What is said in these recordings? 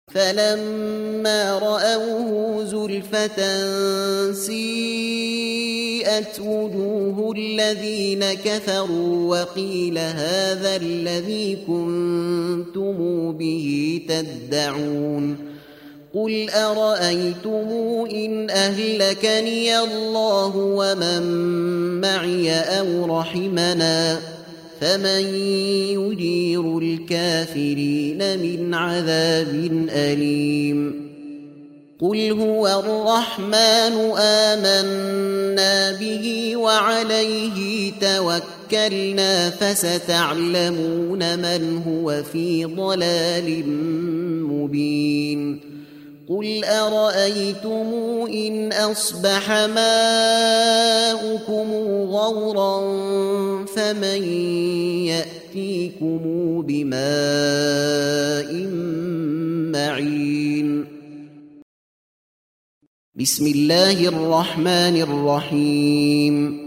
فلما رأوه زلفة سيئت وجوه الذين كفروا وقيل هذا الذي كنتم به تدعون قل أرأيتم إن أهلكني الله ومن معي أو رحمنا فمن يجير الكافرين من عذاب أليم قل هو الرحمن آمنا به وعليه توكلنا فستعلمون من هو في ضلال مبين قل أرأيتم إن أصبح ماؤكم غورا فمن يأتيكم بماء معين بسم الله الرحمن الرحيم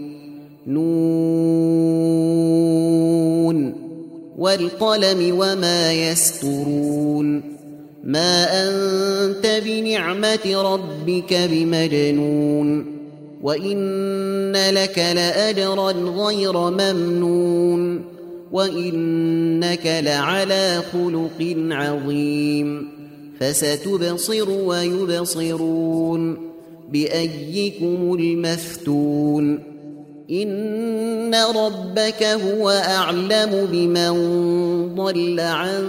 نون والقلم وما يسطرون ما أنت بنعمة ربك بمجنون وإن لك لأجرا غير ممنون وإنك لعلى خلق عظيم فستبصر ويبصرون بأيكم المفتون إن ربك هو أعلم بمن ضل عن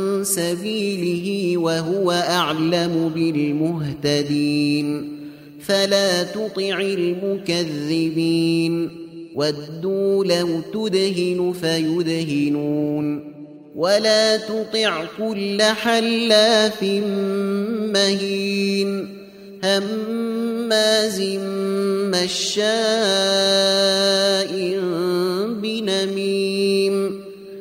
سبيله وهو أعلم بالمهتدين فلا تطع المكذبين ودوا لو تدهن فيدهنون ولا تطع كل حلاف مهين هماز مشاء بنميم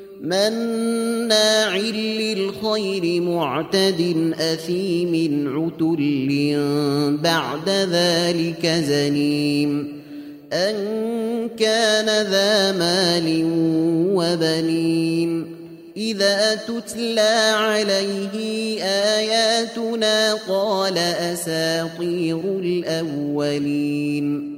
مناع للخير معتد أثيم عتل بعد ذلك زنيم أن كان ذا مال وبنين إذا تتلى عليه آياتنا قال أساطير الأولين